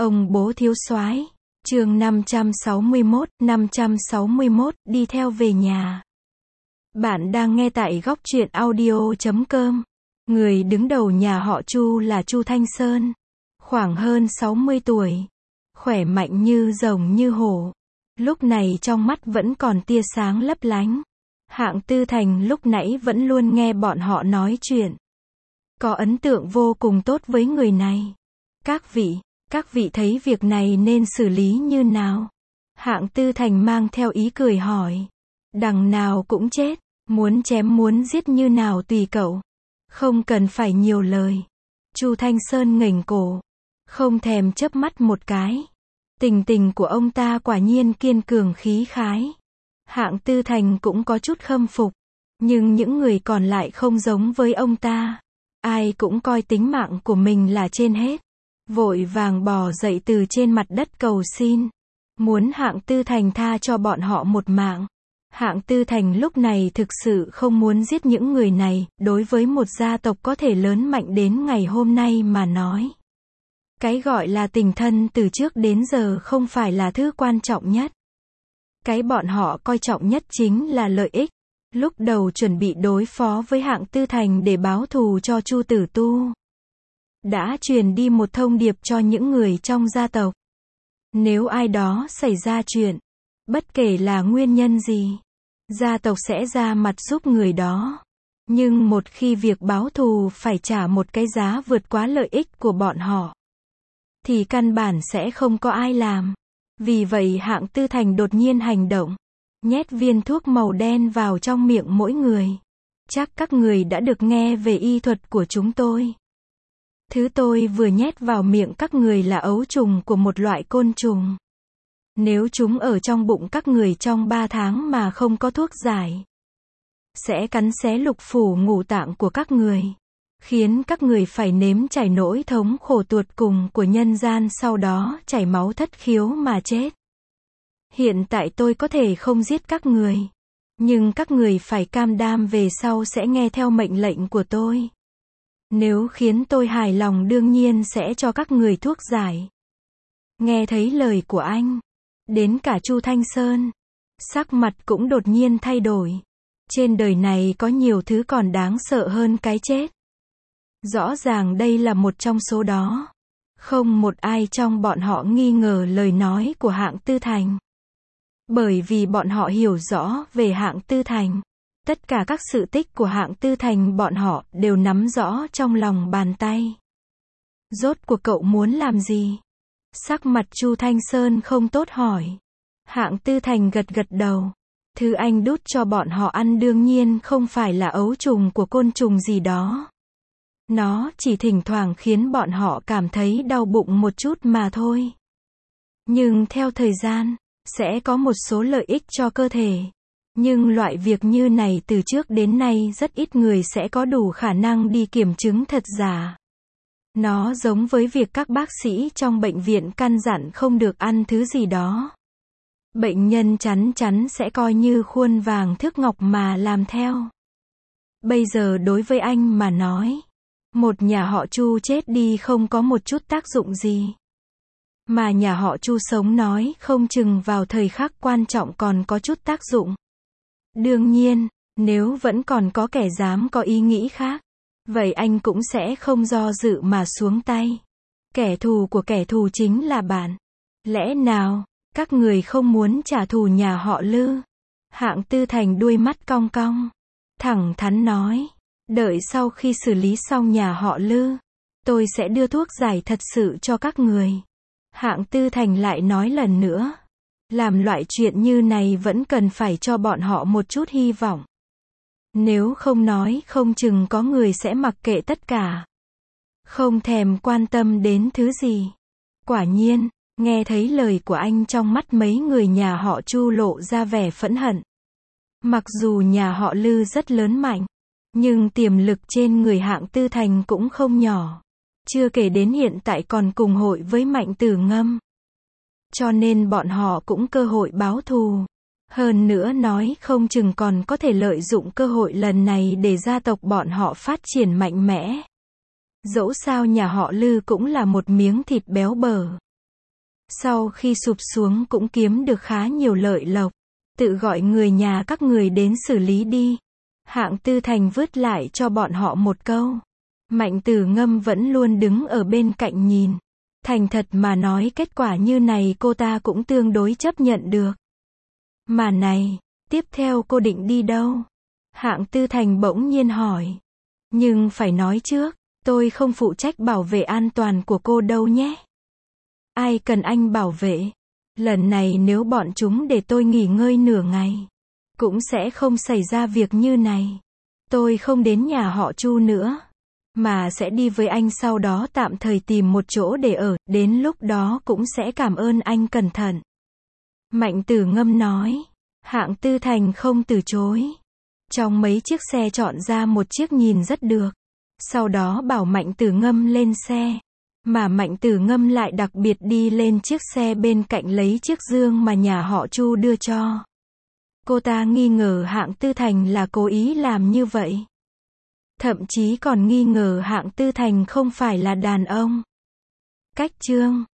Ông bố thiếu soái. Chương 561, đi theo về nhà. Bạn đang nghe tại góc truyện audio.com. Người đứng đầu nhà họ Chu là Chu Thanh Sơn. Khoảng hơn 60 tuổi. Khỏe mạnh như rồng như hổ. Lúc này trong mắt vẫn còn tia sáng lấp lánh. Hạng Tư Thành lúc nãy vẫn luôn nghe bọn họ nói chuyện. Có ấn tượng vô cùng tốt với người này. Các vị thấy việc này nên xử lý như nào? Hạng Tư Thành mang theo ý cười hỏi. Đằng nào cũng chết, muốn chém muốn giết như nào tùy cậu. Không cần phải nhiều lời. Chu Thanh Sơn nghềnh cổ, không thèm chớp mắt một cái. Tình của ông ta quả nhiên kiên cường khí khái. Hạng Tư Thành cũng có chút khâm phục. Nhưng những người còn lại không giống với ông ta. Ai cũng coi tính mạng của mình là trên hết. Vội vàng bò dậy từ trên mặt đất cầu xin. Muốn Hạng Tư Thành tha cho bọn họ một mạng. Hạng Tư Thành lúc này thực sự không muốn giết những người này, đối với một gia tộc có thể lớn mạnh đến ngày hôm nay mà nói. Cái gọi là tình thân từ trước đến giờ không phải là thứ quan trọng nhất. Cái bọn họ coi trọng nhất chính là lợi ích. Lúc đầu chuẩn bị đối phó với Hạng Tư Thành để báo thù cho Chu Tử Tu. Đã truyền đi một thông điệp cho những người trong gia tộc. Nếu ai đó xảy ra chuyện, bất kể là nguyên nhân gì, gia tộc sẽ ra mặt giúp người đó. Nhưng một khi việc báo thù phải trả một cái giá vượt quá lợi ích của bọn họ, thì căn bản sẽ không có ai làm. Vì vậy Hạng Tư Thành đột nhiên hành động. Nhét viên thuốc màu đen vào trong miệng mỗi người. Chắc các người đã được nghe về y thuật của chúng tôi. Thứ tôi vừa nhét vào miệng các người là ấu trùng của một loại côn trùng. Nếu chúng ở trong bụng các người trong 3 tháng mà không có thuốc giải, sẽ cắn xé lục phủ ngũ tạng của các người, khiến các người phải nếm trải nỗi thống khổ tột cùng của nhân gian, sau đó chảy máu thất khiếu mà chết. Hiện tại tôi có thể không giết các người, nhưng các người phải cam đoan về sau sẽ nghe theo mệnh lệnh của tôi. Nếu khiến tôi hài lòng đương nhiên sẽ cho các người thuốc giải. Nghe thấy lời của anh, đến cả Chu Thanh Sơn, sắc mặt cũng đột nhiên thay đổi. Trên đời này có nhiều thứ còn đáng sợ hơn cái chết. Rõ ràng đây là một trong số đó. Không một ai trong bọn họ nghi ngờ lời nói của Hạng Tư Thành. Bởi vì bọn họ hiểu rõ về Hạng Tư Thành. Tất cả các sự tích của Hạng Tư Thành bọn họ đều nắm rõ trong lòng bàn tay. Rốt cuộc cậu muốn làm gì? Sắc mặt Chu Thanh Sơn không tốt hỏi. Hạng Tư Thành gật đầu. Thứ anh đút cho bọn họ ăn đương nhiên không phải là ấu trùng của côn trùng gì đó. Nó chỉ thỉnh thoảng khiến bọn họ cảm thấy đau bụng một chút mà thôi. Nhưng theo thời gian, sẽ có một số lợi ích cho cơ thể. Nhưng loại việc như này từ trước đến nay rất ít người sẽ có đủ khả năng đi kiểm chứng thật giả. Nó giống với việc các bác sĩ trong bệnh viện căn dặn không được ăn thứ gì đó. Bệnh nhân chắn chắn sẽ coi như khuôn vàng thước ngọc mà làm theo. Bây giờ đối với anh mà nói, một nhà họ Chu chết đi không có một chút tác dụng gì. Mà nhà họ Chu sống nói không chừng vào thời khắc quan trọng còn có chút tác dụng. Đương nhiên, nếu vẫn còn có kẻ dám có ý nghĩ khác, vậy anh cũng sẽ không do dự mà xuống tay. Kẻ thù của kẻ thù chính là bạn. Lẽ nào các người không muốn trả thù nhà họ Lư? Hạng Tư Thành đuôi mắt cong cong, thẳng thắn nói. Đợi sau khi xử lý xong nhà họ Lư, tôi sẽ đưa thuốc giải thật sự cho các người. Hạng Tư Thành lại nói lần nữa. Làm loại chuyện như này vẫn cần phải cho bọn họ một chút hy vọng. Nếu không nói không chừng có người sẽ mặc kệ tất cả. Không thèm quan tâm đến thứ gì. Quả nhiên, nghe thấy lời của anh trong mắt mấy người nhà họ Chu lộ ra vẻ phẫn hận. Mặc dù nhà họ Lư rất lớn mạnh, nhưng tiềm lực trên người Hạng Tư Thành cũng không nhỏ. Chưa kể đến hiện tại còn cùng hội với Mạnh Tử Ngâm. Cho nên bọn họ cũng cơ hội báo thù. Hơn nữa nói không chừng còn có thể lợi dụng cơ hội lần này để gia tộc bọn họ phát triển mạnh mẽ. Dẫu sao nhà họ Lư cũng là một miếng thịt béo bở. Sau khi sụp xuống cũng kiếm được khá nhiều lợi lộc. Tự gọi người nhà các người đến xử lý đi. Hạng Tư Thành vứt lại cho bọn họ một câu. Mạnh Tử Ngâm vẫn luôn đứng ở bên cạnh nhìn. Thành thật mà nói kết quả như này cô ta cũng tương đối chấp nhận được. Mà này, tiếp theo cô định đi đâu? Hạng Tư Thành bỗng nhiên hỏi. Nhưng phải nói trước, tôi không phụ trách bảo vệ an toàn của cô đâu nhé. Ai cần anh bảo vệ? Lần này nếu bọn chúng để tôi nghỉ ngơi nửa ngày, cũng sẽ không xảy ra việc như này. Tôi không đến nhà họ Chu nữa, mà sẽ đi với anh sau đó tạm thời tìm một chỗ để ở, đến lúc đó cũng sẽ cảm ơn anh cẩn thận. Mạnh Tử Ngâm nói. Hạng Tư Thành không từ chối. Trong mấy chiếc xe chọn ra một chiếc nhìn rất được. Sau đó bảo Mạnh Tử Ngâm lên xe. Mà Mạnh Tử Ngâm lại đặc biệt đi lên chiếc xe bên cạnh lấy chiếc dương mà nhà họ Chu đưa cho. Cô ta nghi ngờ Hạng Tư Thành là cố ý làm như vậy. Thậm chí còn nghi ngờ Hạng Tư Thành không phải là đàn ông. Cách chương